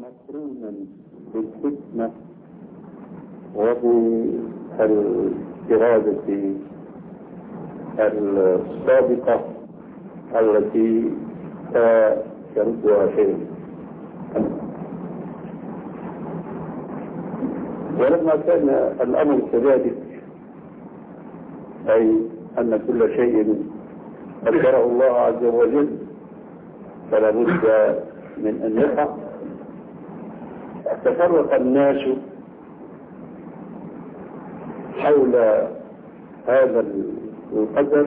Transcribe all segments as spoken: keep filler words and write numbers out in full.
مقرونا بالحكمة وبالإرادة السابقة التي لا يردها شيء. ولما كان الأمر كذلك، أي أن كل شيء قدره الله عز وجل فلا بد من أن يقع، تفرق الناس حول هذا القدر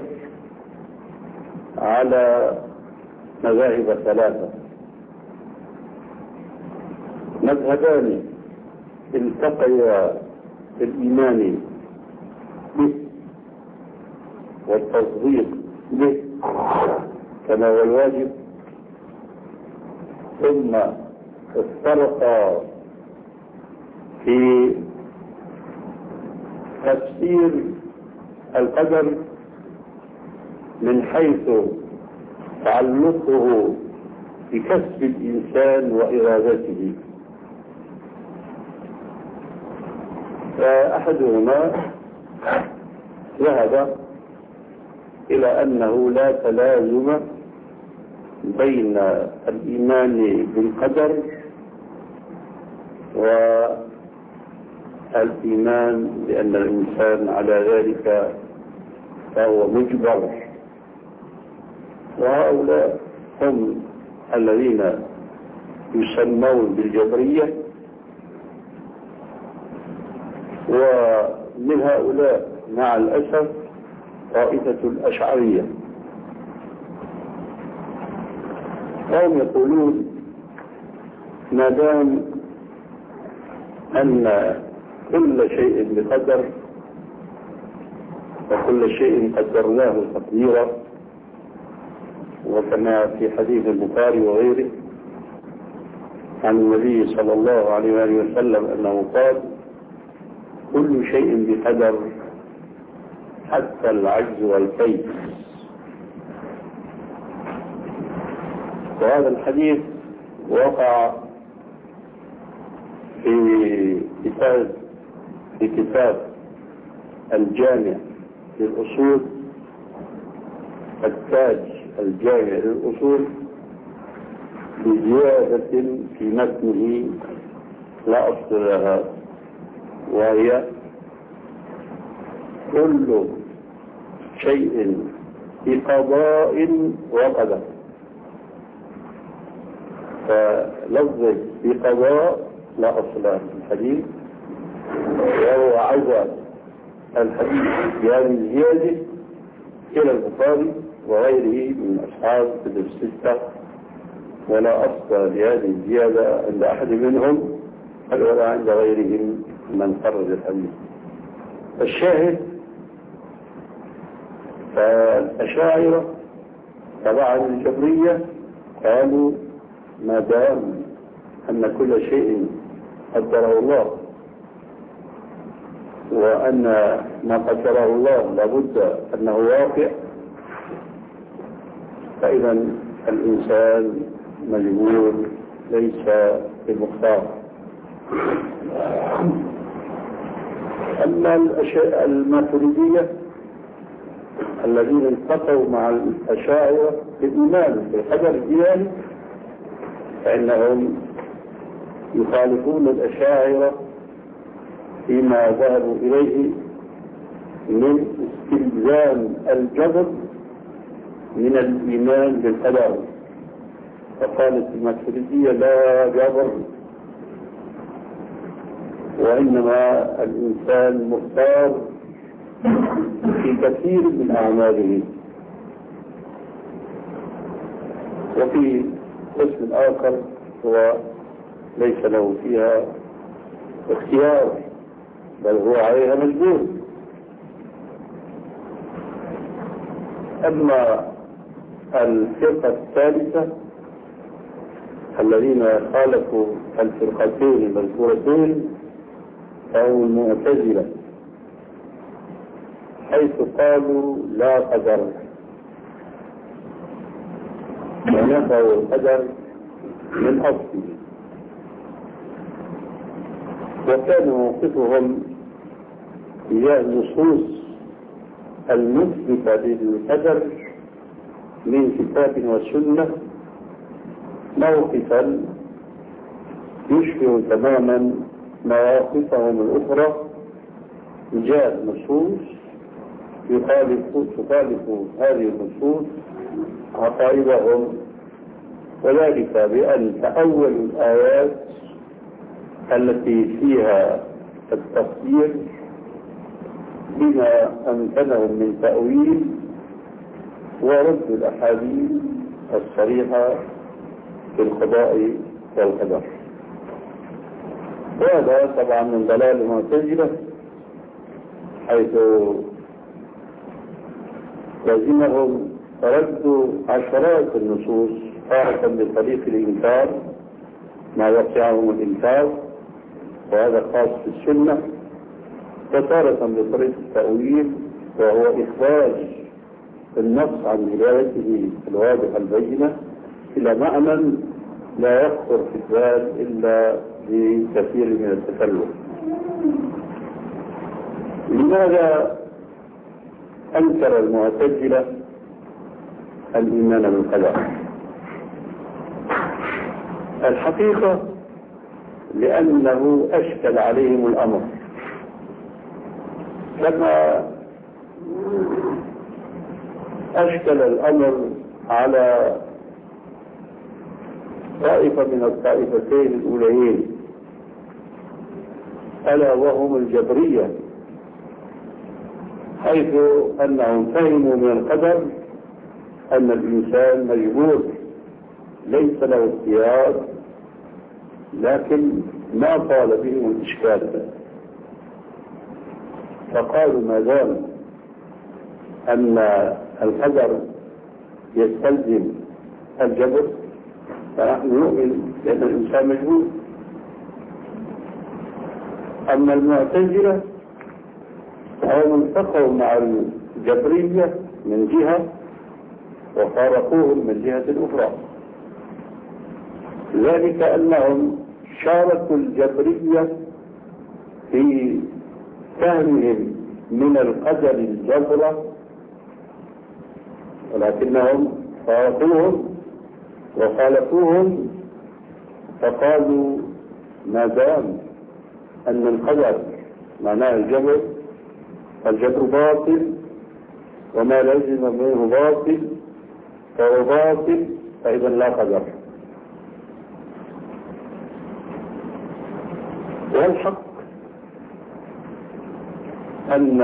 على مذاهب ثلاثة. مذهبان التقيا في الإيمان به والتصديق به كما هو الواجب، ثم افترقا في تفسير القدر من حيث تعلقه بكسب الإنسان وإرادته. فأحدهما ذهب إلى أنه لا تلازم بين الإيمان بالقدر والإيمان بأن الإنسان على ذلك فهو مجبر. وهؤلاء هم الذين يسمون بالجبرية، ومن هؤلاء مع الأسف طائفة الأشعرية، وهم يقولون ما دام أن كل شيء بقدر وكل شيء قدرناه تقديرا، وكما في حديث البخاري وغيره عن النبي صلى الله عليه وآله وسلم أنه قال: كل شيء بقدر حتى العجز والكيد. وهذا الحديث وقع في كتاب في كتاب الجامع للأصول، التاج الجامع للأصول، بزيادة في متنه لا أصل لها، وهي: كل شيء بقضاء وقدر. فلفظ بقضاء لا أصل له في الحديث، وهو عزى الحديث بهذه الزيادة إلى البخاري وغيره من أصحاب كتب الستة، ولا أصل لهذه الزيادة عند أحد منهم ولا عند غيرهم من خرج الحديث. الشاهد فالأشاعرة طبعا الجبرية قالوا ما دام أن كل شيء قدره الله وأن ما قدره الله لابد أنه واقع، فإذا الإنسان مجبور ليس بمختار. أما الماتريدية الذين التقوا مع الأشاعرة بالإيمان بالقدر الإلهي، فإنهم يخالفون الأشاعرة فيما ذهبوا إليه من استلزام الجبر من الإيمان بالقدر. فقالت الماتريدية لا جبر، وإنما الإنسان مختار في كثير من أعماله. وفي قسم آخر هو ليس له فيها اختيار، بل هو عليها مجبور. أما الفرقة الثالثة الذين خالفوا الفرقتين المذكورتين فهم المعتزلة، حيث قالوا لا قدر، ونفوا القدر من أصله. وكان موقفهم تجاه النصوص المثبتة للقدر من كتاب وسنة موقفا يشبه تماما مواقفهم الأخرى تجاه النصوص يخالف تخالف هذه النصوص عقائدهم، وذلك بأن تأولوا الآيات التي فيها التفسير بما أمكنهم من تأويل، ورد الأحاديث الصريحة في القضاء والقدر. وهذا طبعا من ضلال المعتزلة، حيث لازمهم رد عشرات النصوص تارة بطريق الإنكار ما وسعهم الإنكار، وهذا خاص في السنة، وتارة بطريق التأويل وهو إخراج النص عن دلالته الواضحة البينة إلى معنى لا يخطر في البال إلا بكثير من التكلف. لماذا أنكر المعتزلة الإيمان بالقدر؟ الحقيقة لأنه أشكل عليهم الأمر، كما أشكل الأمر على طائفة من الطائفتين الأوليين، ألا وهم الجبرية، حيث أنهم فهموا من القدر أن الإنسان مجبور ليس له اختيار، لكن ما طال بهم الإشكال، فقالوا ما دام أن القدر يستلزم الجبر فنحن نؤمن بأن الإنسان مجبور. أما المعتزلة فهم التقوا مع الجبرية من جهة وفارقوهم من جهة أخرى، ذلك أنهم شاركوا الجبرية في فهمهم من القدر الجبر، ولكنهم فارقوهم وخالفوهم، فقالوا ما دام أن القدر معناه الجبر فالجبر باطل، وما لزم منه باطل فهو باطل، فإذا لا قدر. والحق أن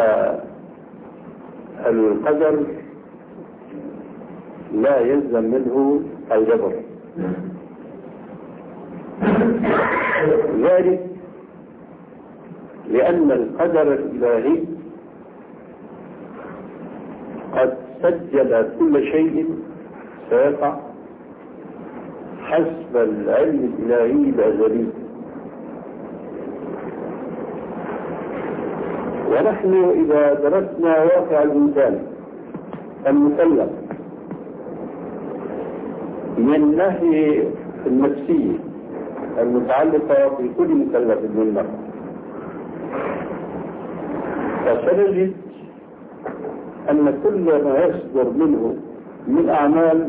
القدر لا يلزم منه الجبر، ذلك لأن القدر الإلهي قد سجل كل شيء سيقع حسب العلم الإلهي الأزلي، ونحن إذا درسنا واقع الإنسان المكلف من الناحية النفسية المتعلقة بكل مكلف منا، فسنجد أن كل ما يصدر منه من أعمال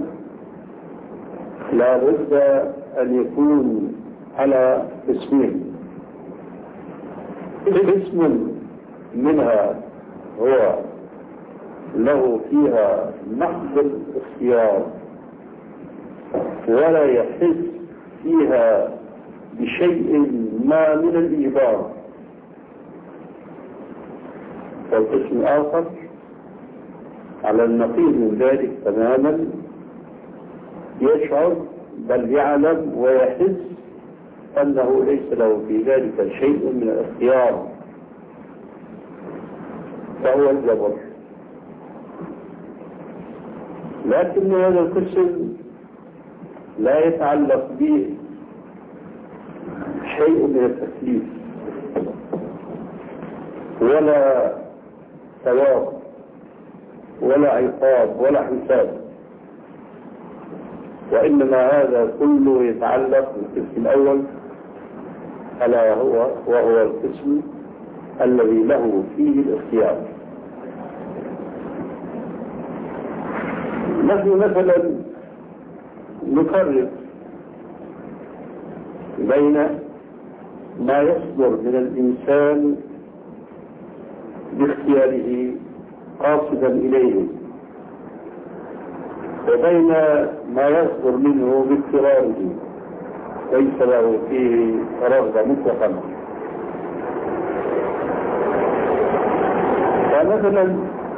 لا بد أن يكون على اسمين: اسم منها هو له فيها محض الاختيار ولا يحس فيها بشيء ما من الإجبار، والقسم الآخر على النقيض من ذلك تماما، يشعر بل يعلم ويحس أنه ليس له في ذلك شيء من الاختيار، فهو الجبر. لكن هذا القسم لا يتعلق به شيء من التكليف ولا ثواب ولا عقاب ولا حساب، وإنما هذا كله يتعلق بالقسم الأول ألا هو وهو القسم الذي له فيه الاختيار. نحن مثلا نفرق بين ما يصدر من الإنسان باختياره قاصدا إليه وبين ما يصدر منه باضطراره ليس له فيه رغبة مطلقا. فمثلا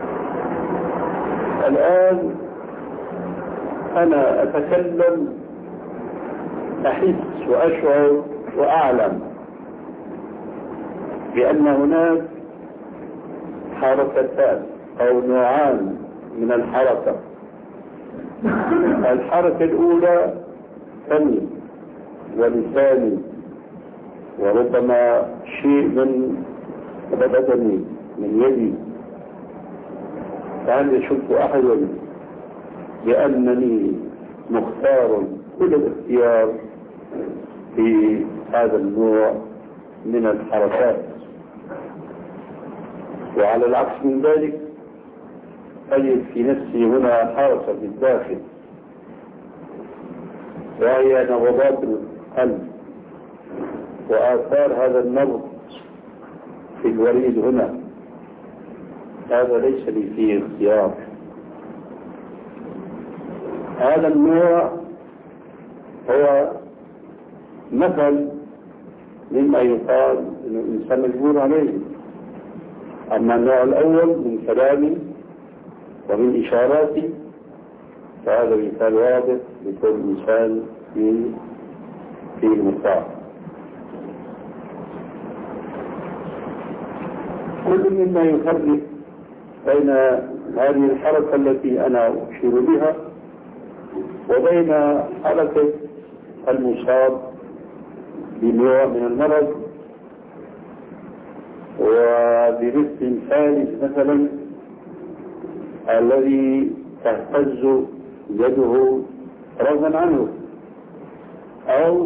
الآن أنا أتكلم أحس وأشعر وأعلم بأن هناك حركتان أو نوعان من الحركة. الحركة الأولى فمي ولساني وربما شيء من بدني من يدي، فهل يشك أحد بأنني مختار كل الاختيار في هذا النوع من الحركات؟ وعلى العكس من ذلك أجد في نفسي هنا حركة في الداخل وهي نبضات القلب وآثار هذا النبض في الوريد هنا. هذا ليس لي فيه اختيار. هذا النوع هو مثل مما يقال أن الإنسان مجبور عليه. أما النوع الأول من كلامي ومن إشاراتي فهذا مثال واضح لكل إنسان في في المختار. كل مما يفرق بين هذه الحركة التي أنا أشير بها وبين حركة المصاب بنوع من المرض. وبمثل ثالث مثلا الذي تهتز يده رغما عنه، أو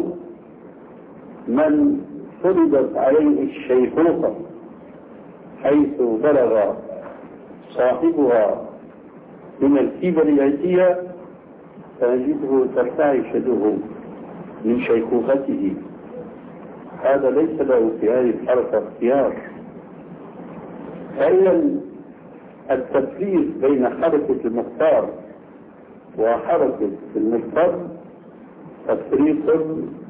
من فرضت عليه الشيخوخة حيث بلغ صاحبها من الكبر العتية فنجده ترتعش يده من شيخوخته. هذا ليس له في هذه الحركة اختيار. فإذا التفريق بين حركة المختار وحركة المضطر تفريق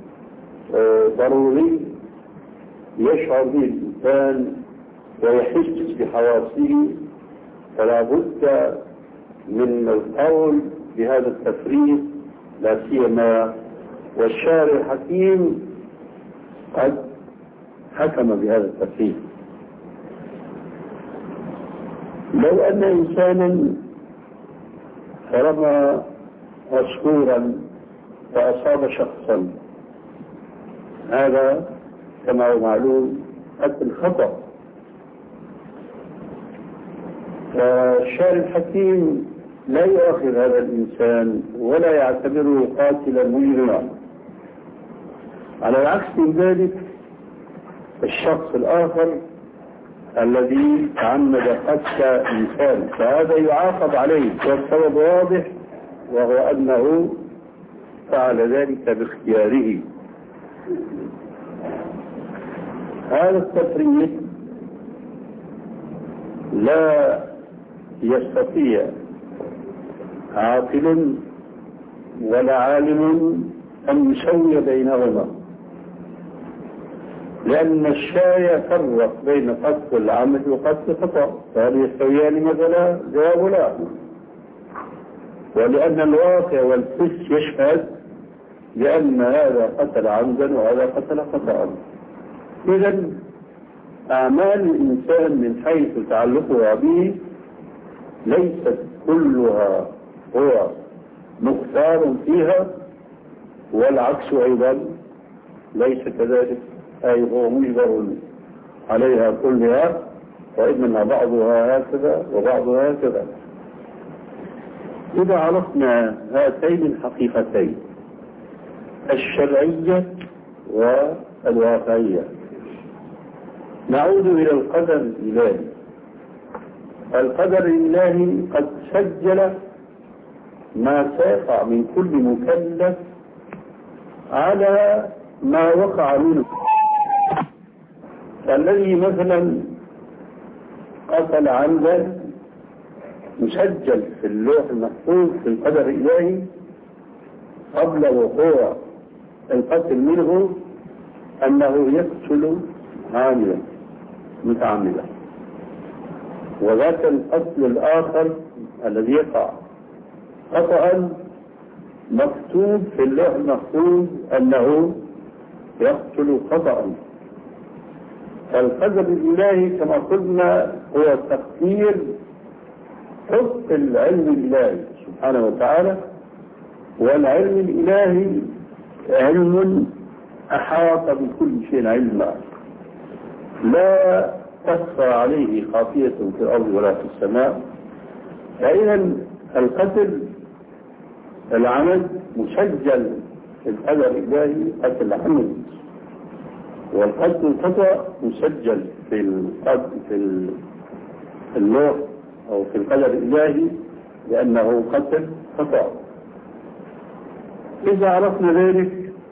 ضروري يشعر به الإنسان ويحس بحواسه، فلا بد من القول بهذا التفريق، لا سيما والشارع الحكيم قد حكم بهذا التفريق. لو أن إنسانا رمى عصفورا فأصاب شخصا، هذا كما هو معلوم قتل خطأ، فالشارع الحكيم لا يؤاخذ هذا الإنسان ولا يعتبره قاتلا مجرما. على العكس من ذلك الشخص الآخر الذي تعمد قتل إنسان فهذا يعاقب عليه، والسبب واضح وهو أنه فعل ذلك باختياره. هذا التفريق لا يستطيع عاقل ولا عالم أن يسوي بينهما، لأن الشارع فرق بين قتل العمد وقتل خطأ، فهل يستويان مثلا؟ جواب لا. ولأن الواقع والحس يشهد بأن هذا قتل عمدا وهذا قتل خطأ. إذا أعمال الإنسان من حيث تعلقها به ليست كلها هو مختار فيها، والعكس أيضا ليس كذلك، أي هو مجبر عليها كلها، وإنما بعضها هكذا وبعضها هكذا. إذا عرفنا هاتين الحقيقتين الشرعية الواقعية. نعود إلى القدر الإلهي. القدر الإلهي قد سجل ما سيقع من كل مكلف على ما وقع منه. الذي مثلا قتل عمدا مسجل في اللوح المحفوظ في القدر الإلهي قبل وقوع القتل منه أنه يقتل عاملا متعمدا، وذاك القتل الآخر الذي يقع خطأ مكتوب في اللوح المحفوظ أنه يقتل خطأ. فالقدر الإلهي كما قلنا هو تقدير حق العلم الإلهي سبحانه وتعالى، والعلم الإلهي علم أحاط بكل شيء علما لا تخفى عليه خافية في الأرض ولا في السماء. فإذا القتل العمد مسجل في القدر الإلهي قتل العمد، والقتل الخطأ مسجل في القتل في اللوح أو في القدر الإلهي لأنه قتل خطأ. إذا عرفنا ذلك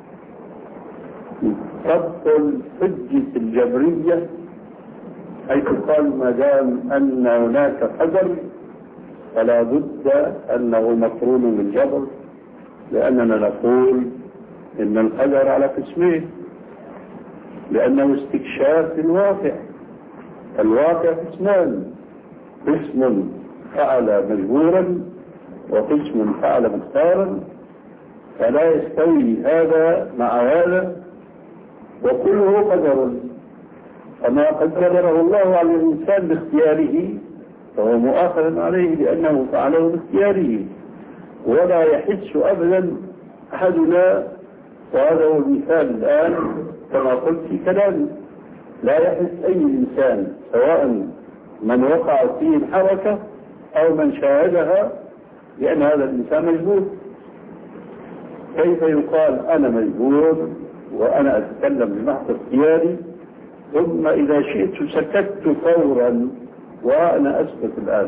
تبطل حجة الجبرية، حيث قال ما دام أن هناك قدر فلا بد أنه مقرون بالجبر، لأننا نقول إن القدر على قسمين، لأنه استكشاف الواقع. الواقع قسمان، قسم فعل مجبورا وقسم فعل مختارا، فلا يستوي هذا مع هذا، وكله قدر. فما قدره الله على الإنسان باختياره فهو مؤاخذ عليه لأنه فعله باختياره، ولا يحس أبدا أحدنا، وهذا هو المثال الآن كما قلت في كلامي، لا يحس أي إنسان سواء من وقع فيه الحركة أو من شاهدها لأن هذا الإنسان مجبور. كيف يقال أنا مجبور وأنا أتكلم بمحض اختياري ثم إذا شئت سكت فورا وأنا أسكت الآن؟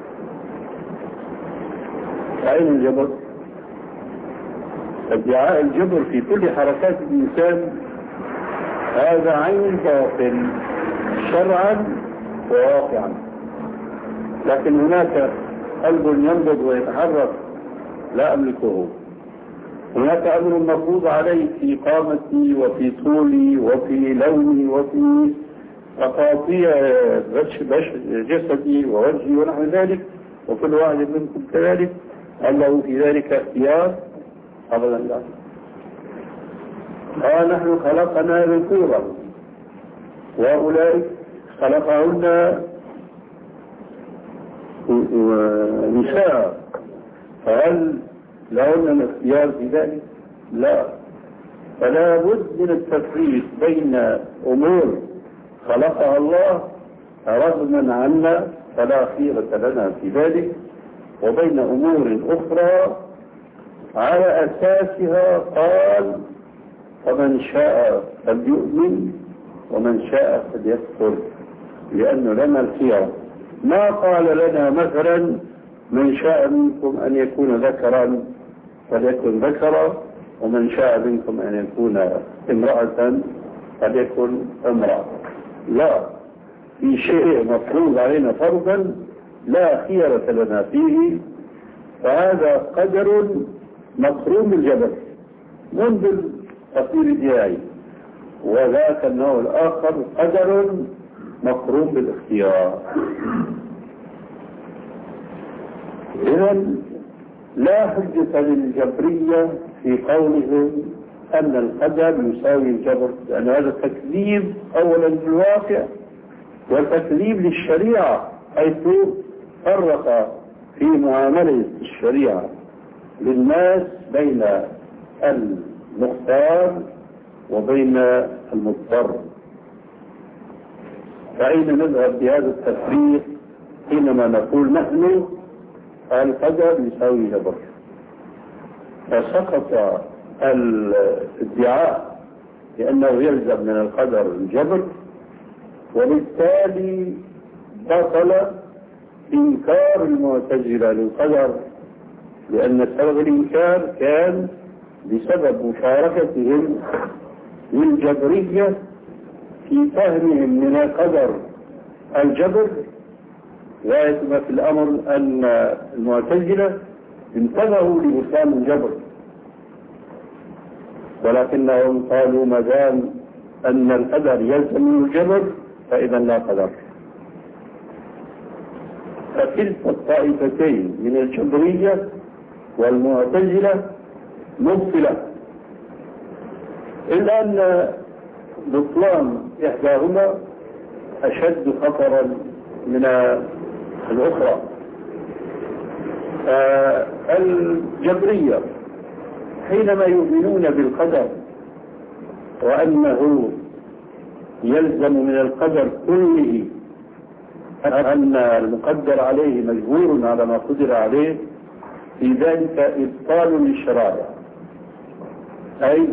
أين الجبر؟ ادعاء الجبر في كل حركات الإنسان هذا عين باطل شرعا وواقعا. لكن هناك قلب ينبض ويتحرك لا أملكه، هناك أمر مفروض علي في قامتي وفي طولي وفي لوني وفي تقاطيع جسدي ووجهي ونحو ذلك، وكل واحد منكم كذلك. هل له في ذلك اختيار؟ أبدا لا. قال نحن خلقنا ذكورا وأولئك خلقهن نساء، فهل لهن الاختيار في ذلك؟ لا. فلا بد من التفريق بين أمور خلقها الله رغما عنا فلا خيرة لنا في ذلك، وبين أمور أخرى على أساسها قال فمن شاء فليؤمن ومن شاء فليكفر، لأنه لنا الخيار. ما قال لنا مثلا من شاء منكم أن يكون ذكرا فليكن ذكرا، ومن شاء منكم أن يكون امرأة فليكن امرأة. لا، في شيء مفروض علينا فرضا لا خيرة لنا فيه، فهذا قدر مقرون بالجبل منذ التطوير الدياعي، وذاك النوع الآخر قدر مقرون بالاختيار. إذن لا حجة للجبرية في قولهم أن القدر يساوي الجبر، لأن هذا تكذيب أولا للواقع وتكذيب للشريعة، حيث فرق في معاملة الشريعة للناس بين المختار وبين المضطر. فأين نذهب بهذا التفريق حينما نقول نحن القدر يساوي جبر؟ فسقط الادعاء لأنه يلزم من القدر الجبر، وبالتالي بطل إنكار المعتزلة للقدر، لأن سبب الإنكار كان بسبب مشاركتهم للجبرية في فهمهم من القدر الجبر. غاية ما في الأمر أن المعتزلة انتبهوا لبطلان الجبر، ولكنهم قالوا ما دام أن القدر يلزم من الجبر فإذا لا قدر. فكلتا الطائفتين من الجبرية والمعتزلة مبطلة، إلا أن بطلان إحداهما أشد خطرا من الأخرى. آه الجبرية حينما يؤمنون بالقدر وأنه يلزم من القدر كله أن المقدر عليه مجبور على ما قدر عليه، في ذلك إبطال للشرائع، أي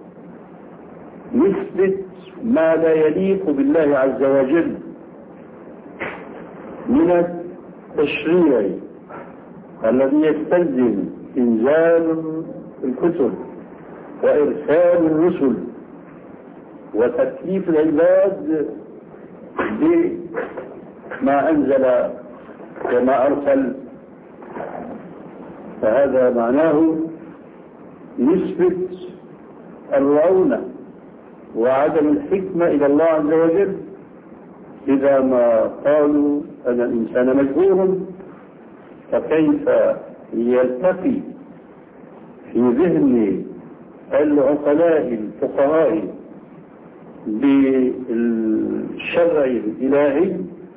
نثبت ما لا يليق بالله عز وجل من التشريع الذي يستلزم إنزال الكتب وإرسال الرسل وتكليف العباد بما أنزل وما أرسل. فهذا معناه نسبة الرعونة وعدم الحكمة إلى الله عز وجل، إذا ما قالوا أن الإنسان مجبور، فكيف يلتقي في ذهن العقلاء الفقهاء بالشرع الإلهي،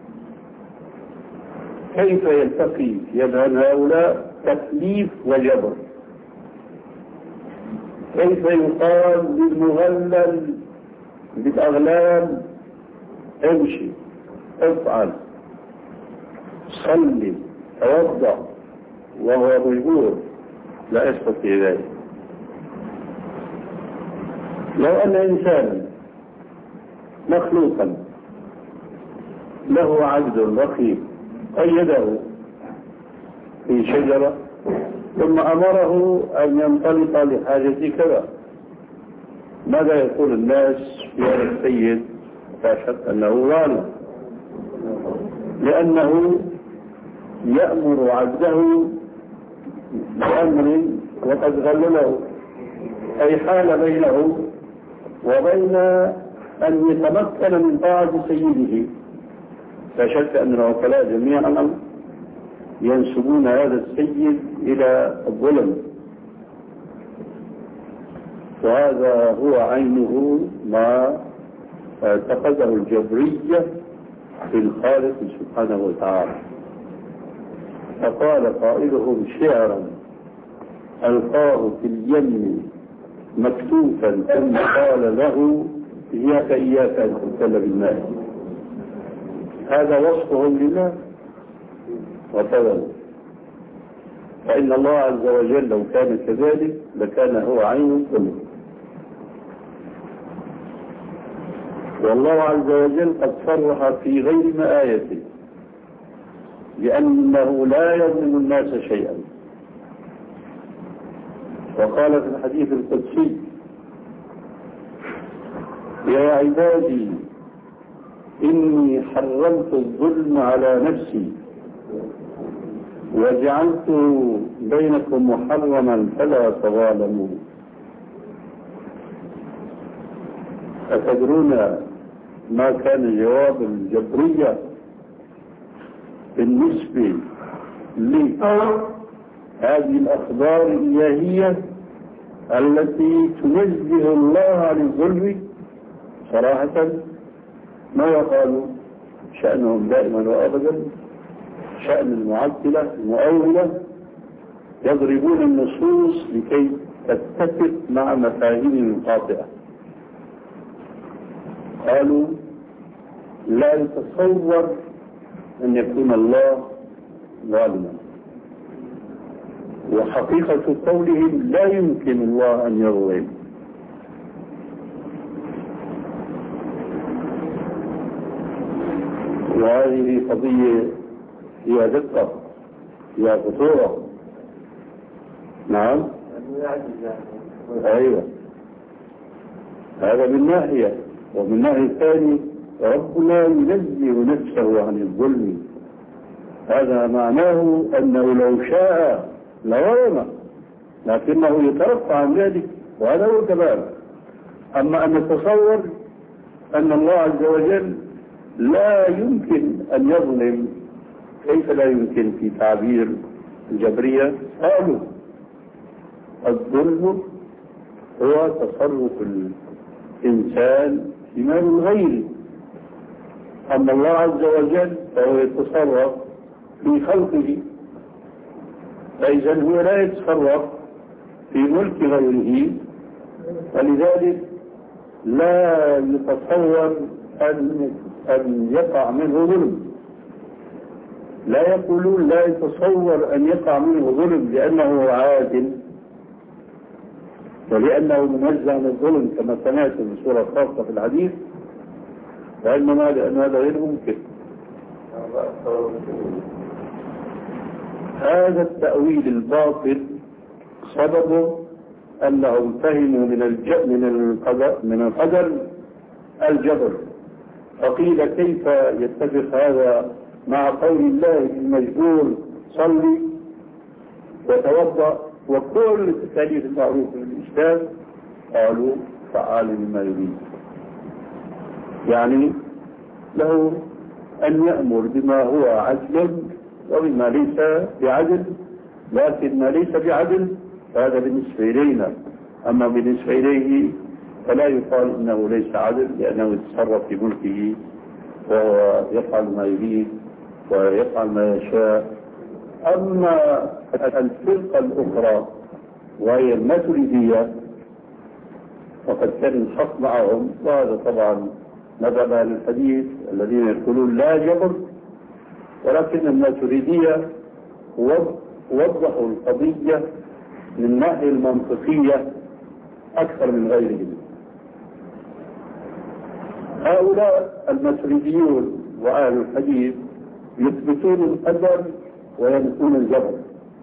كيف يلتقي في أذهان هؤلاء تكليف وجبر؟ كيف يقال للمغلل بالأغلال امشي افعل صلي توضأ وهو مجبور؟ لا يستطيع ذلك. لو أن إنسانا مخلوقا له عبد رقيق قيده في شجرة ثم أمره أن ينطلق لحاجة كذا، ماذا يقول الناس يا السيد؟ لا شك أنه ظالم، لأنه يأمر عبده بأمر وقد غلله، أي حال بينه وبين أن يتمكن من طاعة سيده. لا شك أن العقلاء جميعا ينسبون هذا السيد إلى الظلم، وهذا هو عينه ما اعتقده الجبرية في الخالق سبحانه وتعالى. فقال قائلهم شعرا ألقاه في اليم مكتوفا ثم قال له إياك إياك أن تبتل بالماء. هذا وصفهم لله وكذا، فإن الله عز وجل لو كان كذلك لكان هو عين الظلم. والله عز وجل قد صرح في غير ما آيته لأنه لا يظلم الناس شيئا، وقال في الحديث القدسي يا عبادي إني حرمت الظلم على نفسي وجعلته بينكم محرما فلا تظالموا. أتدرون ما كان جواب الجبرية بالنسبة لهذه الأخبار الإلهية التي تنزه الله عن الظلم؟ صراحة ما قالوا شأنهم دائما وأبدا شأن المعطلة المؤولة، يضربون النصوص لكي تتفق مع مفاهيم الخاطئة. قالوا لا يتصور أن يكون الله ظالما، وحقيقة قولهم لا يمكن الله أن يظلم، وهذه قضية فيها دقة، فيها خطورة. نعم. أيوة، هذا من ناحية، ومن ناحية ثانية ربنا ينزه نفسه عن الظلم. هذا معناه أنه لو شاء لظلم، لكنه يترفع عن ذلك، وهذا هو الكمال. أما أن نتصور أن الله عز وجل لا يمكن أن يظلم، كيف لا يمكن في تعبير الجبرية؟ قالوا الظلم هو تصرف الإنسان في مال الغير، أما الله عز وجل فهو يتصرف في خلقه، فإذا هو لا يتصرف في ملك غيره، فلذلك لا يتصور أن أن يقع منه ظلم. لا يقولون لا يتصور أن يقع منه ظلم لأنه عادل ولأنه منزه عن الظلم كما سمعت في سورة خاصة في الحديث، وإنما لأن هذا غير ممكن. هذا التأويل الباطل سببه أنهم فهموا من الج... من القدر من القدر الجبر، فقيل كيف يتفق هذا مع قول الله المجبور صلي وتوضأ وكل التكاليف المعروفة في الإسلام؟ قالوا فعال لما يريد، يعني له أن يأمر بما هو عدل وبما ليس بعدل، لكن ما ليس بعدل فهذا بالنسبة إلينا، أما بالنسبة إليه فلا يقال إنه ليس عدل، لأنه يتصرف في ملكه وهو يفعل ما يريد ويفعل ما يشاء. أما الفرقة الأخرى وهي الماتريدية وقد كان الحق معهم، وهذا طبعا مذهب أهل الحديث الذين يقولون لا جبر، ولكن الماتريدية وضحوا القضية من الناحية المنطقية أكثر من غيرهم. هؤلاء الماتريديون وأهل الحديث يثبتون القدر وينفون الجبر،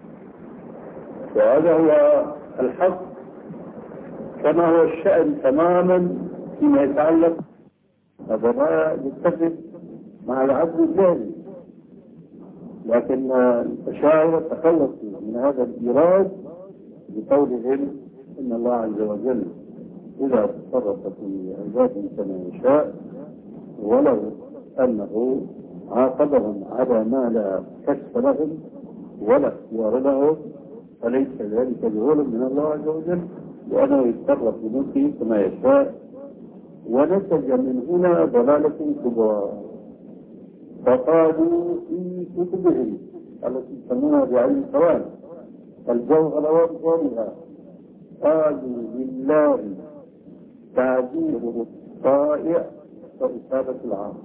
وهذا هو الحق كما هو الشأن تماما فيما يتعلق. هذا ما يتفق مع العدل الجاهلي، لكن الأشاعرة تخلصوا من هذا الإيراد بقولهم إن الله عز وجل إذا تصرف في عباده كما يشاء ولو أنه عاقبهم على ما لا كشف لهم ولا اختيار لهم فليس ذلك بظلم من الله عز وجل، وأنه يتصرف بملكه كما يشاء. ونتج من هنا ضلالة كبرى، فقالوا في كتبهم التي يسمونها بعين القوان الجوهر وأبطالها، قالوا لله تعذيب الطائع وإصابة العاصي.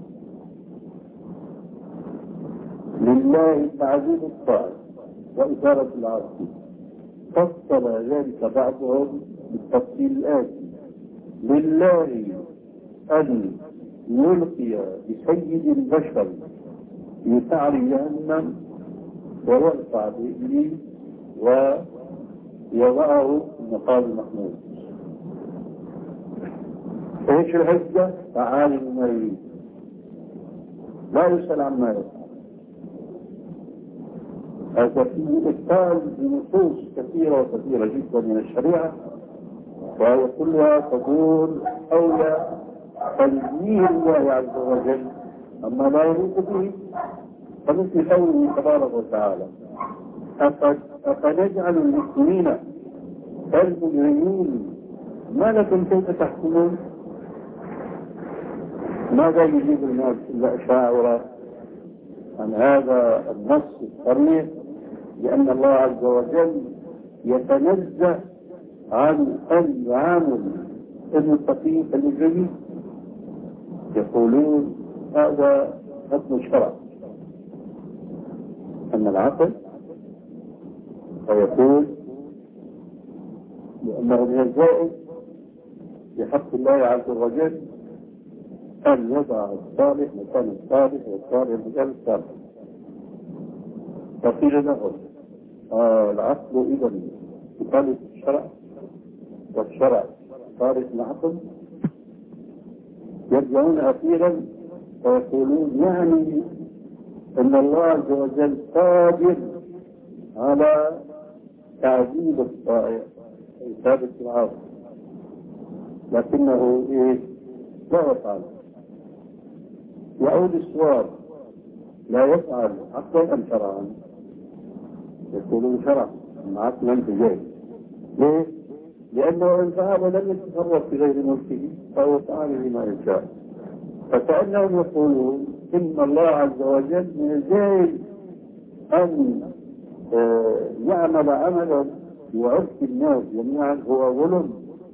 لله تعذيب الطائع وإصابة العاصي، فصل ذلك بعضهم بالتفصيل الآتي: لله أن يلقي بسيد البشر في سعر جهنم ويرفع بإبليس ويضعه في مقام المحمود. ايش الحجة؟ تعالى ما يريد، لا يسأل عما يفعل. هذا فيه إبطال بنصوص كثيرة وكثيرة جدا من الشريعة، وهي كلها تدور حول تنزيه الله عز وجل أما لا يليق به، فمثل قوله تبارك وتعالى: أفنجعل المسلمين كالمجرمين ما لكم كيف تحكمون؟ ماذا يجيب الناس الأشاعرة عن هذا النص الصريح بأن الله عز وجل يتنزه عن أن يعامل المتقين كالمجرمين؟ يقولون هذا حكم الشرع، أما العقل فيقول لأنه من الزائد بحق الله عز وجل أن يضع الصالح مكان الصالح والصالح مكان الصالح. فقيل لهم آه العقل إذا يخالف الشرع والشرع خالف العقل. يرجعون أخيرا ويقولون يعني أن الله عز وجل قادر على تعذيب الطائع ثابت العاصي، لكنه إيه لا يفعل. يعود السؤال لا يفعل عقلا أم شرعا؟ يقولون شرعا عقلا بجاه. ليه؟ لأنه إن فعل لم يتصرف في غير ملكه فهو فعل بما يشاء. فكأنهم يقولون إن الله عز وجل من الجاهل أن يعمل عملا يعد الناس جميعا هو ظلم،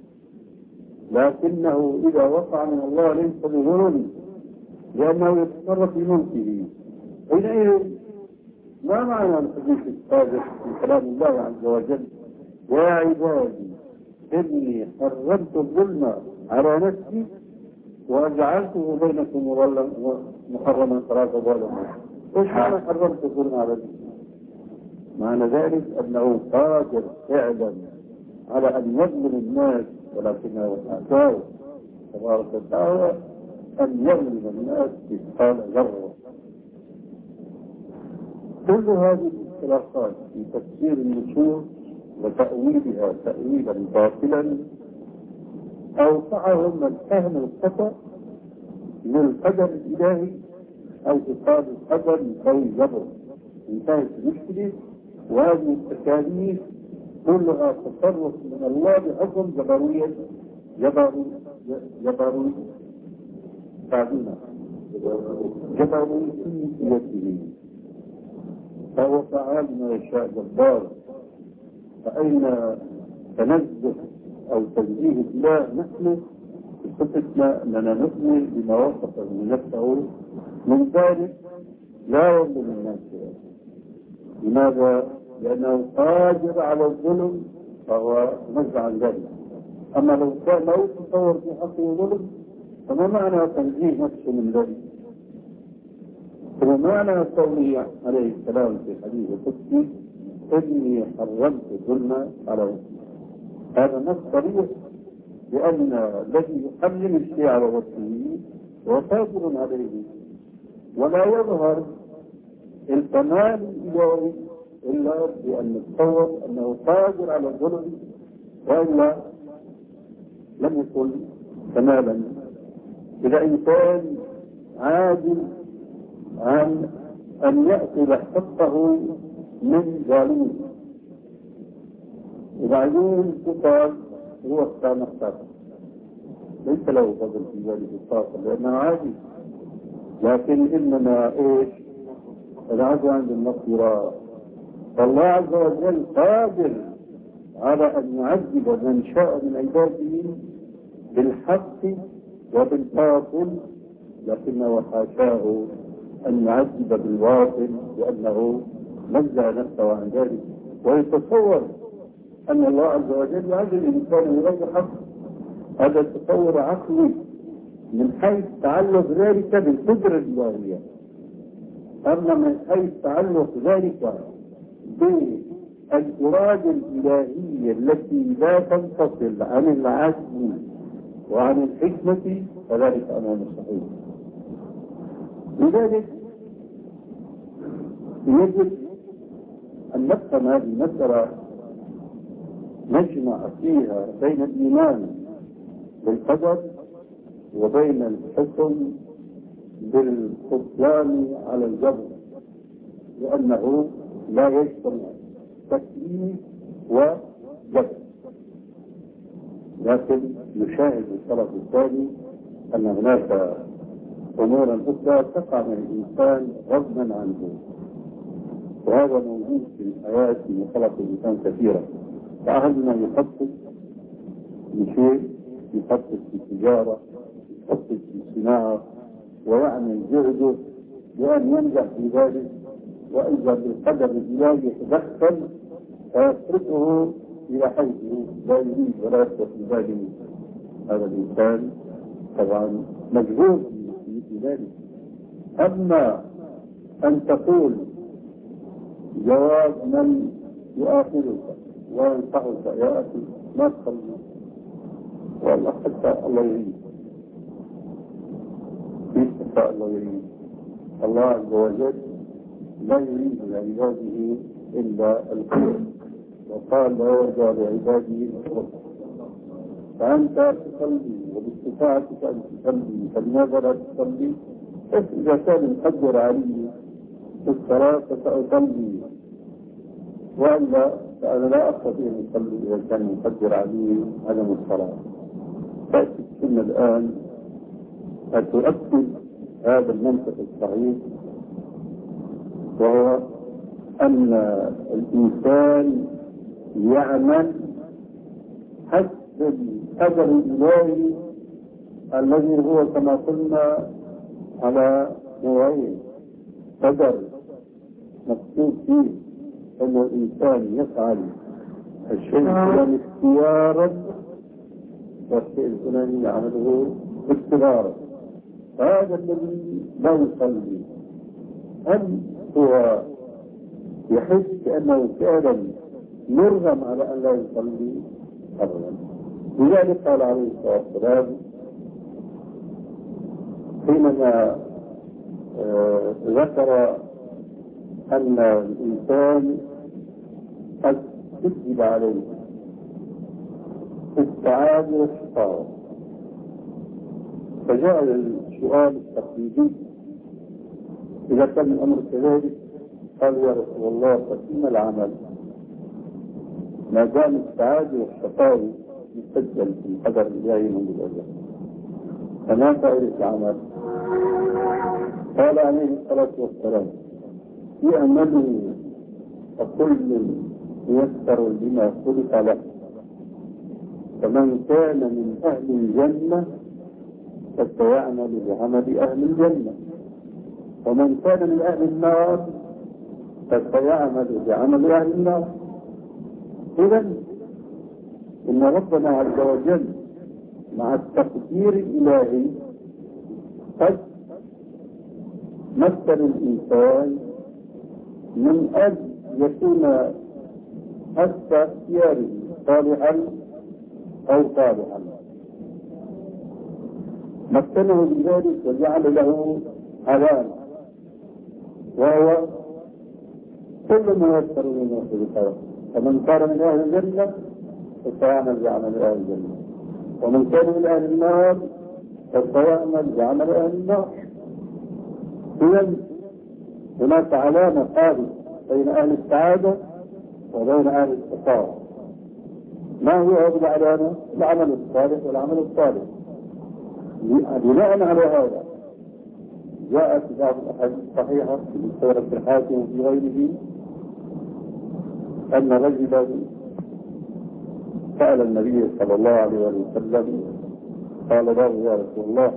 لكنه إذا وقع من الله ليس بظلم لأنه يتصرف في ملكه. حينئذ ما معنى الحديث السابق في كلام الله عز وجل يا عبادي إني حرمت الظلم على نفسي وجعلته بينكم محرما فلا تظالموا؟ ايش معنى حرمت الظلم على نفسي؟ معنى ذلك أنه قادر فعلا على أن يظلم الناس، ولكنه أتاه تبارك وتعالى أن يظلم الناس مثقال ذرة. كل هذه الاختلافات في تفسير النصوص وتأويلها تأويلا باطلا أوقعهم الفهم الخطأ للقدر الإلهي أو إقام القدر أو جبر. انتهت المشكلة، وهذه التكاليف كلها تصرف من الله بحكم جبروية جبروي جبروي تعبينا جبرويته، فهو فعال ما يشاء جبار. فأين تنزه أو تنزيه الله؟ نحن بصفتنا أننا نؤمن بما وصف نفسه من ذلك لا يظلم الناس. لماذا؟ لأنه قادر على الظلم فهو نزع عن ذلك. أما لو كان لو تصور في حقه ظلم فما معنى تنزيه نفسه من ذلك؟ فما معنى قوله عليه السلام في حديث القدسي إني حرمت الظلم على نفسي؟ هذا نص صريح لأن الذي يحرم الشيء على نفسه هو قادر عليه، ولا يظهر الكمال الإلهي إلا بأن نتصور أنه قادر على الظلم، وإلا لم يكن كمالا. إذا إنسان عاجز عن أن يأخذ حقه من ظالمه وبعدين يقال هو كان اختار، ليس له فضل في ذلك الطاقة لأنه عاجز. لكن إنما إيش؟ العجز عند المغفرة. فالله عز وجل قادر على أن يعذب من شاء من عباده بالحق وبالباطل، لكنه حاشاه أن يعذب بالباطل لأنه نزع نفسه عن ذلك. ويتصور أن الله عز وجل يعذب الإنسان بغير حق، هذا تصور عقلي من حيث تعلق ذلك بالقدرة الإلهية. أما من حيث تعلق ذلك بالإرادة الإلهية التي لا تنفصل عن العزم وعن الحكمة فذلك أمر مستحيل. لذلك يجب أن نفهم هذه المسألة، نجمع فيها بين الإيمان بالقدر وبين الحكم بالخذلان على الجبر، لأنه لا يجتمع تكليف وجبر. لكن نشاهد الطرف الثاني أن هناك أمورا أخرى تقع من الإنسان غضبا عنه، وهذا موجود في الحياة في خلق الإنسان كثيرا. فأحدنا يخطط لشيء، يخطط في التجارة، يخطط في الصناعة، ويعمل جهده وأن ينجح في ذلك، وإذا بالقدر الإلهي يتدخل فيتركه إلى حيث لا يريد ولا يستطيع ذلك. هذا الإنسان طبعا مجهول في ذلك. أما أن تقول جواب من يؤاخذك وينفعك يا أخي ما تصلي، والله حتى الله يعين كيف شاء الله يعين. الله عز وجل لا يريد لعباده إلا الخير، وقال لا يرجى لعباده الخير. فأنت تصلي وباستطاعتك أن تصلي، فلماذا لا تصلي؟ بس إذا كان مقدر علي في الصلاة فسأصلي، وإلا فأنا لا أستطيع أن أصلي إذا كان مقدر علي عدم الصلاة. تأتي السنة الآن أن تؤكد هذا المنطق الصحيح، وهو أن الإنسان يعمل حسب القدر الإلهي الذي هو كما قلنا على نوعين: قدر مكتوب فيه أن الإنسان يفعل الشيء الفلاني اختيارا، والشيء الفلاني يعمله اضطرارا. هذا الذي لا يصلي هل هو يحس أنه فعلا يرغم على أن لا يصلي؟ أبدا. لذلك قال عليه الصلاة والسلام حينما آه ذكر أن الإنسان قد كتب عليه السعادة والشقاوة، فجاء السؤال التقليدي: إذا كان الأمر كذلك قال يا رسول الله ففيما العمل؟ ما دام السعادة والشقاوة مسجل في القدر الإلهي منذ الأزل، فما فائدة العمل؟ قال عليه الصلاة والسلام: يعملوا فكل ييسر لما خلق له، فمن كان من أهل الجنة فسيعمل بعمل أهل الجنة، ومن كان من أهل النار فسيعمل بعمل أهل النار. إذن إن ربنا عز وجل مع التقدير الإلهي قد مثل الإنسان من أجل يكون حتى اختياره صالحا أو صالحا، مثله بذلك وجعل له علامة، وهو كل ما يسر من خلقه. فمن كان من أهل الجنة فسيعمل بعمل أهل الجنة، ومن كان من أهل النار فسيعمل بعمل أهل النار. إذن هناك علامة ثابتة بين أهل السعادة وبين أهل الشقاوة. ما هي هذه العلامة؟ العمل الصالح والعمل الصالح. بناء على هذا جاءت بعض الأحاديث الصحيحة في سورة الحاكم وفي غيره أن رجلا سأل النبي صلى الله عليه وسلم قال له: يا رسول الله،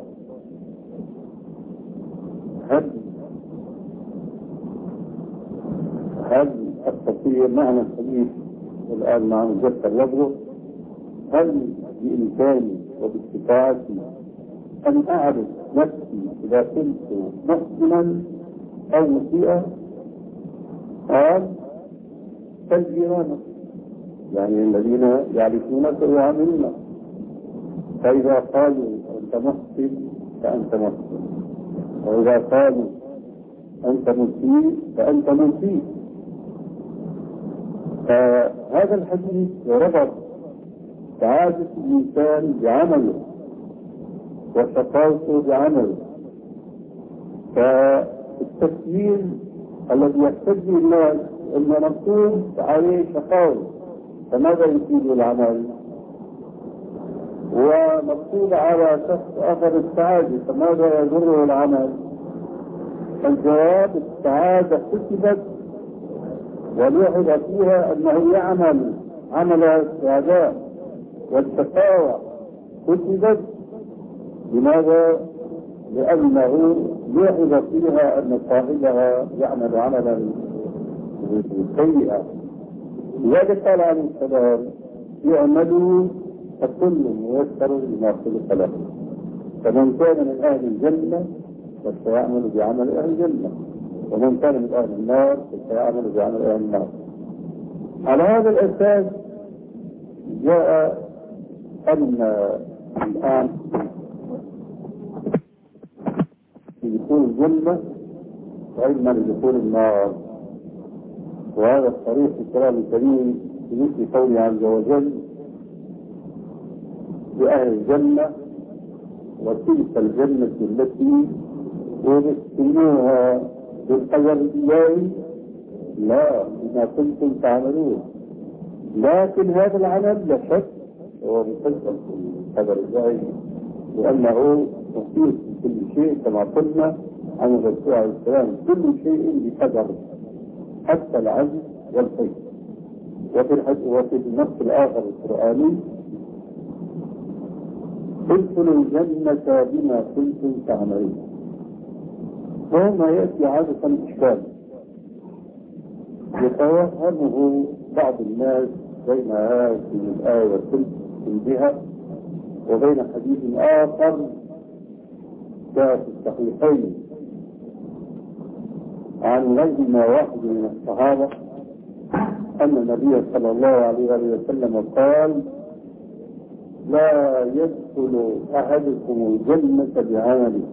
هل هل أستطيع معنى الحديث والآن مع مجدد لفظه، هل بإمكاني وباستطاعتي أن أعرف نفسي إذا كنت محسنا أو مسيئا؟ قال: كالجيران، يعني الذين يعرفونك ويعاملونك، فإذا قالوا أنت محسن فأنت محسن، وإذا قالوا أنت مسيء فأنت مسيء. فهذا الحديث ربط سعادة الإنسان بعمله وشقاوته بعمله. فالتسليم الذي يحتج الناس أن نقول عليه شقاوة، فماذا يفيد العمل؟ ومقصود على شخص آخر السعادة، فماذا يضره العمل؟ الجواب: السعادة كتبت ولوحظ فيها أنه يعمل عمل السعادة، والشقاوة كتبت. لماذا؟ لأنه لوحظ فيها أن صاحبها يعمل عملا سيئا. لذلك قال عليه السلام: يعملوا فكل ميسر لما خلق له، فمن كان من أهل الجنة فسيعمل بعمل أهل الجنة، ومن كان من أهل النار فسيعمل بعمل أهل النار. على هذا الأساس جاء أن الآن لدخول الجنة وإما لدخول النار، وهذا الصريح في الكلام الكريم في مثل قوله عز وجل: بأهل الجنة وتلك الجنة التي ورثتموها بالقدر الإلهي لا بما كنتم تعملون. لكن هذا العمل لا شك هو مسلسل في القدر الإلهي، لأنه محيط بكل شيء كما قلنا عن الرسول عليه السلام، كل شيء بقدر حتى العجز والخير. وفي وفي النص الآخر القرآني: ادخلوا الجنة بما كنتم تعملون. وهنا يأتي عادة إشكال يتوهمه بعض الناس بين هذه الآية كلها وبين حديث آخر جاء في الصحيحين عن رجل واحد من الصحابة أن النبي صلى الله عليه وسلم قال: لا يدخل أحدكم الجنة بعمله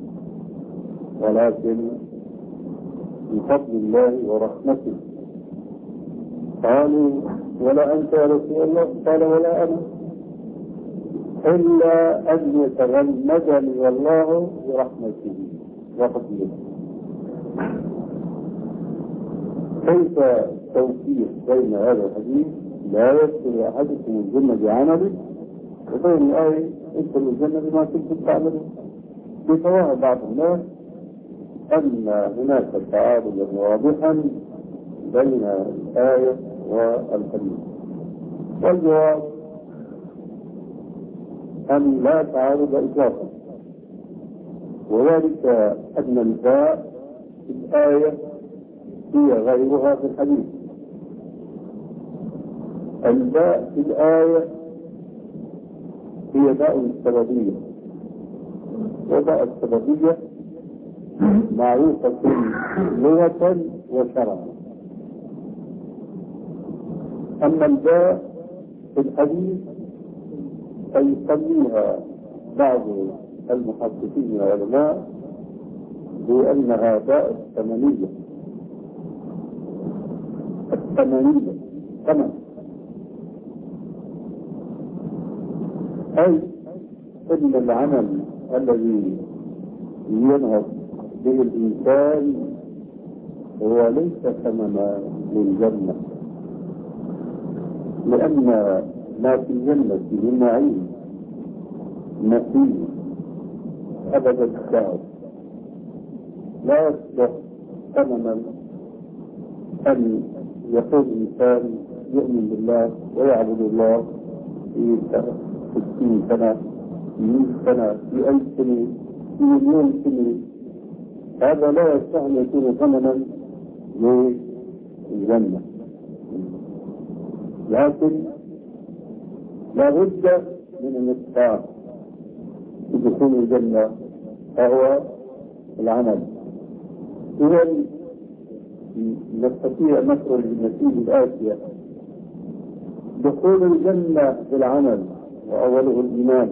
ولكن بفضل الله ورحمته. قالوا: ولا أنت يا رسول الله؟ قال: ولا أنا، إلا أن يتغمدني الله برحمته وفضله. كيف توفيق بين هذا الحديث لا يدخل أحدكم الجنة بعمله وبين الآية ادخلوا الجنة بما كنتم تعملون؟ يتوهم بعض الناس أن هناك تعارضا واضحا بين الآية والحديث، والجواب أن لا تعارض إطلاقا، وذلك أن الباء في الآية هي غيرها في الحديث. الباء في الآية هي باء السببية، وباء السببية معروفة لغة وشرعا. أما الباء في الحديث فيسميها بعض المحدثين والعلماء بأنها باء الثمنية. الثمنية ثمن، أي أن العمل الذي ينهض به الإنسان هو ليس ثمنا للجنة، لأن ما في الجنة من نعيم نفيس أبد الدهر لا يصلح ثمنا أن يكون الإنسان يؤمن بالله ويعبد الله في ستين سنة، في مئة سنة، في ألف سنة، في مليون سنة. هذا لا يصح أن يكون ثمنا للجنة، لكن لا بد من الاتقان لدخول الجنة فهو العمل. إذا نستطيع أن نخرج بالنتيجة الآتية: دخول الجنة بالعمل وأوله الإيمان،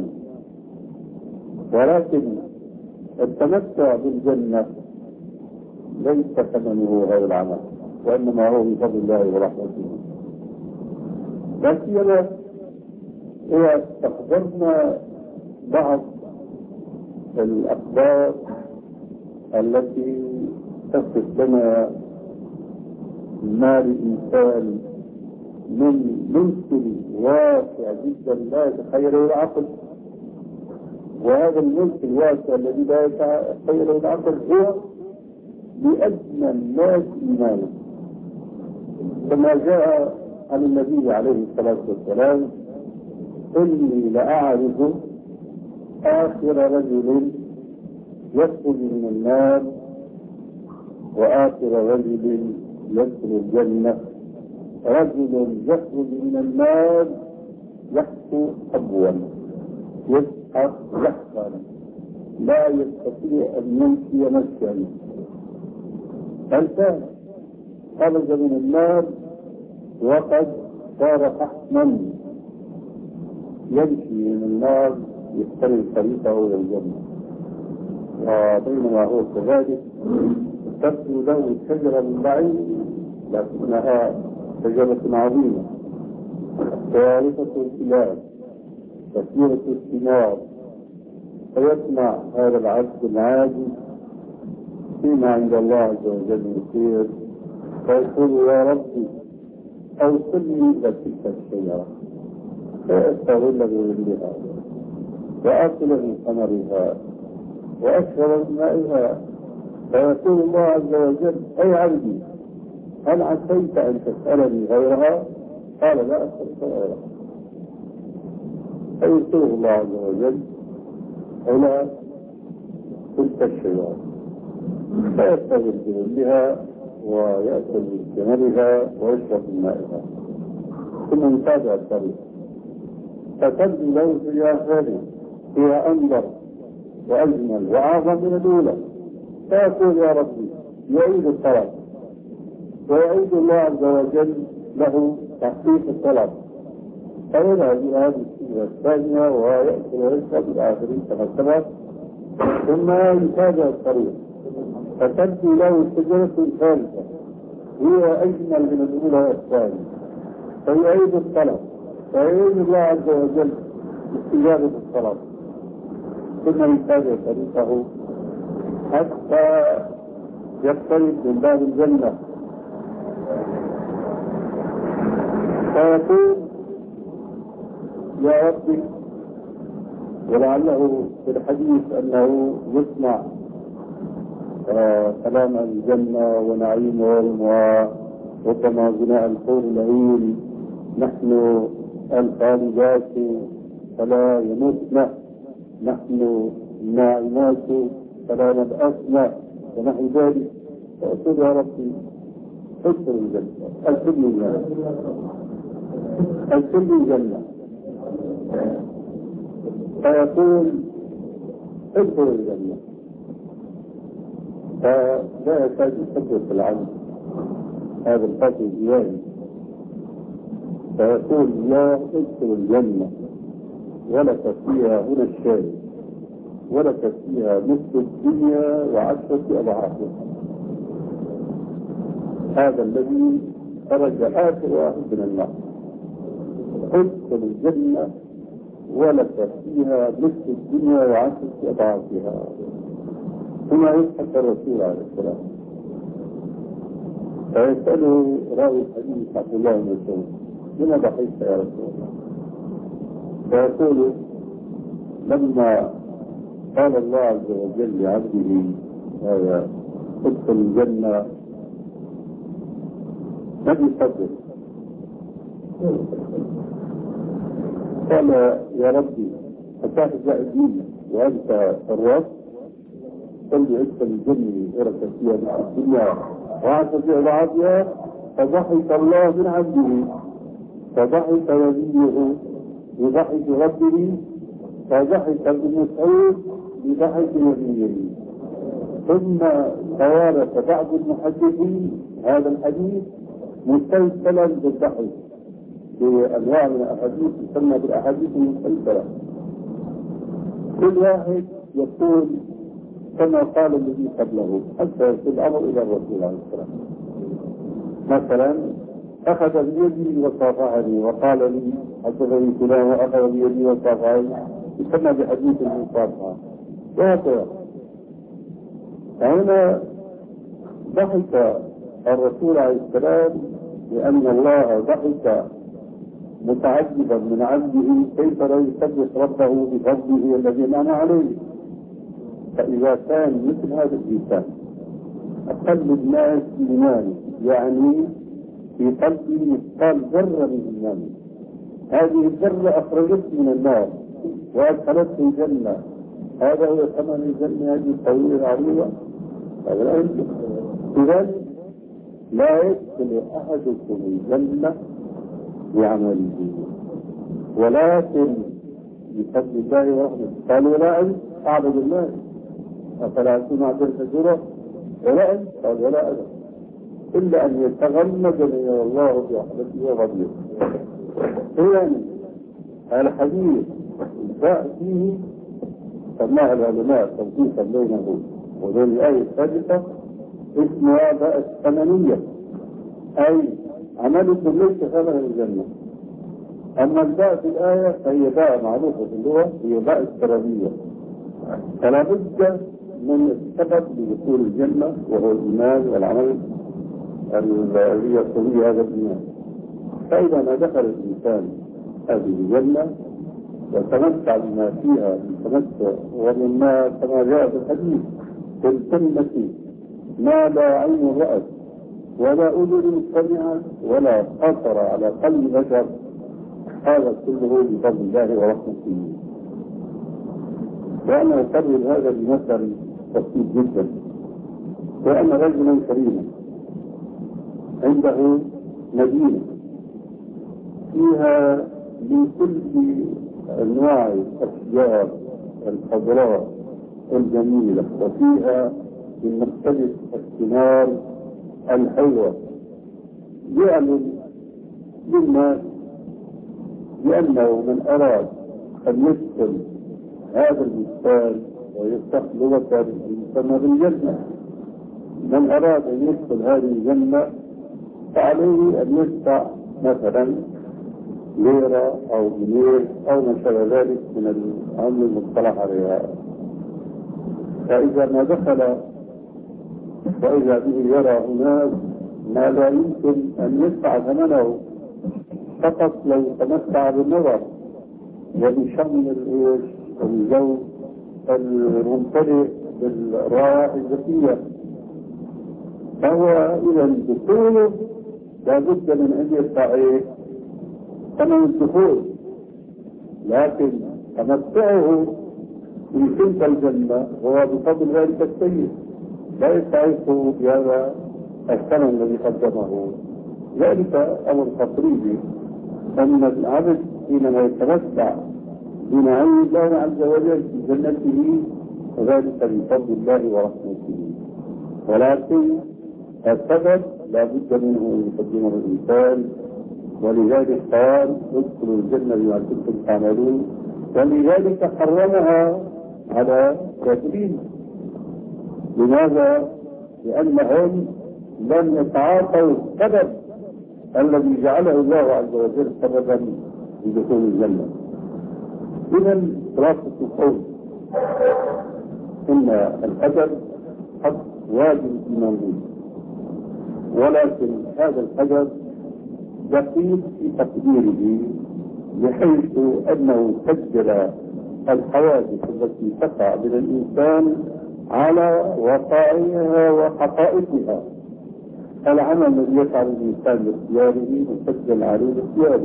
ولكن التمتع بالجنة ليس ثمنه غير العمل، وإنما هو بفضل الله ورحمته. لا سيما إذا استحضرنا بعض الأخبار التي تصف لنا ما للإنسان من ملك واسع جدا لا يتخيله العقل. وهذا الملك الواسع الذي لا يتخيله العقل هو لأدنى الناس إيمانا، كما جاء عن النبي عليه الصلاة والسلام: إني لأعرف آخر رجل يدخل من النار وآخر رجل يدخل الجنة، رجل يخرج من النار يحكو أبوا يسحق لحظا لا يستطيع أن يمشي مشيا، بل كان خرج من النار وقد صار فحما يمشي من النار يخترق طريقه إلى الجنة. وبينما هو كذلك تبدو له شجرة من بعيد لكنها شجرة عظيمة ثالثة الكلاب كثيرة الثمار، فيسمع هذا العبد العادي فيما عند الله عز وجل يصير فيقول يا ربي أوصلني إلى تلك الشجرة فأستغل بظلها وآكل من ثمرها وأشرب من مائها، فيقول الله عز وجل أي عبدي هل عسيت أن تسألني غيرها؟ قال لا أسألك غيرها. فيرسله الله عز وجل إلى تلك الشجرة فيستغل بظلها ويأكل من ثمرها ويشرب من مائها، ثم يتابع الطريق فتبدو له في الآخر هي أنظر وأجمل وأعظم من الأولى، فيقول يا ربي يعيد الطلب ويعيد الله عز وجل له تحقيق الطلب، فيذهب إلى هذه الشجرة الثانية ويأكل ويشرب إلى آخره كما سبق، ثم يتابع الطريق فتبدو له الشجرة الثالثة هي أجمل من الأولى والثانية، فيعيد الطلب فيعيد الله عز وجل استجابة الطلب، ثم يتابع طريقه حتى يقترب من باب الجنة فيقول يا ربي، ولعله في الحديث أنه يسمع آه كلام الجنة ونعيمهم وربما غناء الحور العين، نحن الخالدات فلا يموتن، نحن الناعمات فلا نبأسن ونحو ذلك. فأقول يا ربي ادخل الجنة ادخل الجنة ادخل الجنة، فيقول ادخل الجنة، فلا يكاد يصدق العبد هذا الفضل الزيادي، فيقول لا ادخل الجنة ولك فيها هنا الشاي ولك فيها مثل الدنيا وعشرة أضعافها. هذا الذي خرج آخر واحد من النار، ادخل الجنة ولك فيها مثل الدنيا وعشرة أضعافها. ثم يضحك الرسول عليه السلام فيسأله راوي الحديث عبد الله بن مسعود لما ضحكت يا رسول الله؟ فيقول لما قال الله عز وجل لعبده هذا ادخل الجنة لم يصدق، قال يا ربي أتحزأ الدين وأنت الرب؟ قل لي ادخل الجنة ورثت فيها مع الدنيا وعشرة أضعافها. فضحك الله من عبده، فضحك نبيه بضحك ربه، فضحك ابن مسعود بضحك نبيه. ثم توارث بعض المحدثين هذا الحديث مسلسلا بالضحك بأنواع من الأحاديث تسمى بالأحاديث المسلسلة، كل واحد يقول كما قال الذي قبله حتى يصل الأمر إلى الرسول عليه السلام. مثلا أخذ بيدي وصافحني وقال لي حدثني فلان وأخذ بيدي وصافحني، يسمى بحديث المصافحة وهكذا. فهنا ضحك الرسول عليه السلام لأن الله ضحك متعجبا من عبده كيف لا يصدق ربه بفضله الذي أنعم عليه. فإذا كان مثل هذا الإنسان أقل الناس إيمانا، يعني في قلبه مثقال ذرة من إيمان، هذه الذرة أخرجته من النار وأدخلته الجنة، هذا هو ثمن الجنة هذه الطويلة العريضة. هذا لا يمكن. إذن لا يدخل أحدكم الجنة بعمله ولكن بفضل الله ورحمته. قال ولا أعبد الله أفلا أكون عبد الفجورة؟ ولا أنت قال ولا أنا، إلا أن يتغمدني الله برحمته وفضله. يعني الحديث جاء فيه سماها العلماء توقيفا بينه وبين الآية السادسة اسمها باء الثمنية، أي عملكم ليس ثمن الجنة. أما الباء في الآية فهي باء معروفة في اللغة، هي باء السببية، فلا بد من السبب لدخول الجنة وهو الإيمان والعمل الذي يقتضي هذا الإيمان. فإذا ما دخل الإنسان هذه الجنة وتمتع بما فيها من تمتع، ومما كما جاء في الحديث في الجنة ما لا عين رأت ولا أذن سمعت ولا خطر على قلب بشر، هذا كله بفضل الله ورحمته. وأنا أكرر هذا بمثل بسيط جدا. وأن رجلا كريما عنده مدينة فيها من كل أنواع الأشجار الخضراء الجميلة، وفيها من مختلف الثمار الحلوة، يعلم للناس بأنه من أراد أن يدخل هذا البستان ويفتح لغة يسمى بالجنة، من أراد أن يدخل هذه الجنة فعليه أن يدفع مثلا ليرة أو جنيه أو ما شابه ذلك من العمل المصطلح عليها. فإذا ما دخل وإذا به يرى هناك ما لا يمكن أن يدفع ثمنه، فقط لو تمتع بالنظر وبشم الجو الممتلئ بالروائح الزكية، فهو إلى الدخول لابد من أن يدفع ثمن الدخول، لكن تمتعه في تلك الجنة هو بفضل ذلك السيد لا يستعيقه بهذا الثمن الذي قدمه. ذلك أمر تقريبي أن العبد حينما يتمتع بنعيم الله عز وجل في جنته فذلك بفضل الله ورحمته، ولكن السبب لا بد منه ان يقدمه الانسان. ولذلك قال ادخلوا الجنه بما كنتم تعملون، ولذلك حرمها على الكافرين. لماذا؟ لانهم لم يتعاطوا السبب الذي جعله الله عز وجل سببا لدخول الجنه. اذا خلاصه القول ان الادب حق واجب الايمان به، ولكن هذا الحجر دقيق في تقديره بحيث انه سجل الحوادث التي تقع من الانسان على وقائعها وحقائقها. العمل الذي يفعل الانسان باختياره مسجل عليه باختياره،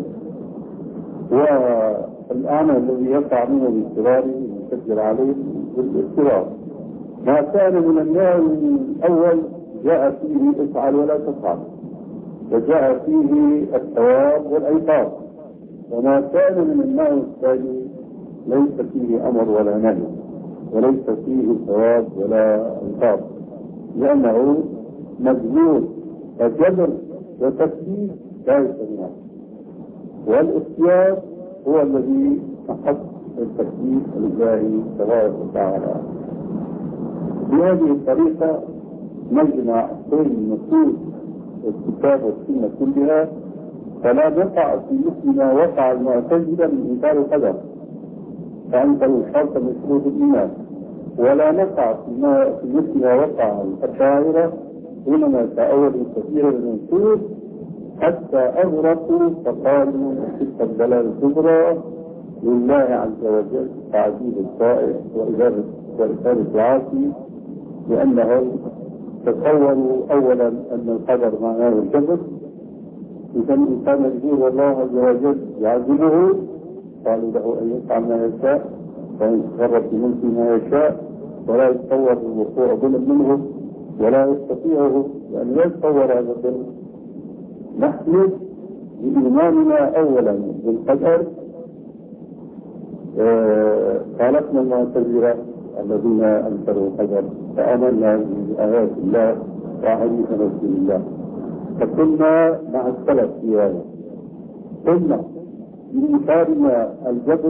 والعمل الذي يقع منه باضطراره مسجل عليه بالاضطرار. ما كان من النوع الاول جاء فيه افعل ولا تفعل، وجاء فيه الثواب والعقاب، وما كان من النوع الثاني ليس فيه امر ولا نهي، وليس فيه ثواب ولا عقاب، لانه مجبور وجبر وتكليف لا يستمع. والاختيار هو الذي احق التكليف لله تبارك وتعالى. بهذه الطريقه نجمع كل نصوص الكتاب والسنه كلها، فلا نقع في مثل ما وقع المعتزله من انكار القدر فانكروا شرطا من شروط الايمان، ولا نقع في مثل ما وقع الاشاعره حينما تأولوا كثيرا من النصوص حتى اغرقوا فقالوا تلك الدلاله الكبرى لله عز وجل تعذيب الطائف وإثابة العاصي، لأنهم تصوروا أولا أن القدر معناه الجبر، إذا الإنسان يقول والله عز وجل يعذبه قالوا له أن يفعل ما يشاء وأن يتصرف في ملكه ما يشاء، ولا يتصور الوقوع ظلم منه ولا يستطيعه لأن يتصور هذا الظلم. نحن بإيماننا أولا بالقدر خالفنا المعتزلة الذين أنكروا القدر فآمنا بآيات الله وحديث رسول الله. فكنا مع السلف في هذا. ثم بإنكارنا الجبر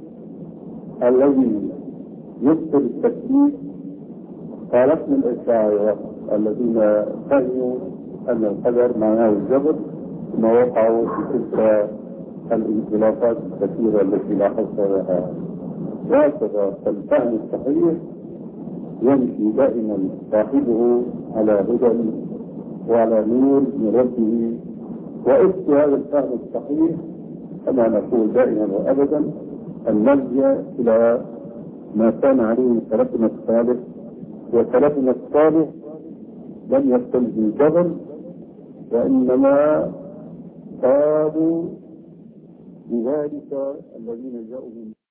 الذي يبطل التكليف خالفنا الأشاعرة الذين فهموا أن القدر معناه الجبر، ثم وقعوا في تلك الانطلاقات الكثيرة التي لا حصر لها. وهكذا فالفهم الصحيح يمشي دائما صاحبه على هدى وعلى نور من ربه. وإذ هذا الفهم الصحيح كما نقول دائما وأبدا أن نلجأ إلى ما كان عليه سلفنا الصالح. وسلفنا الصالح لم يقل بالجبل، وإنما قالوا بذلك الذين جاءوا من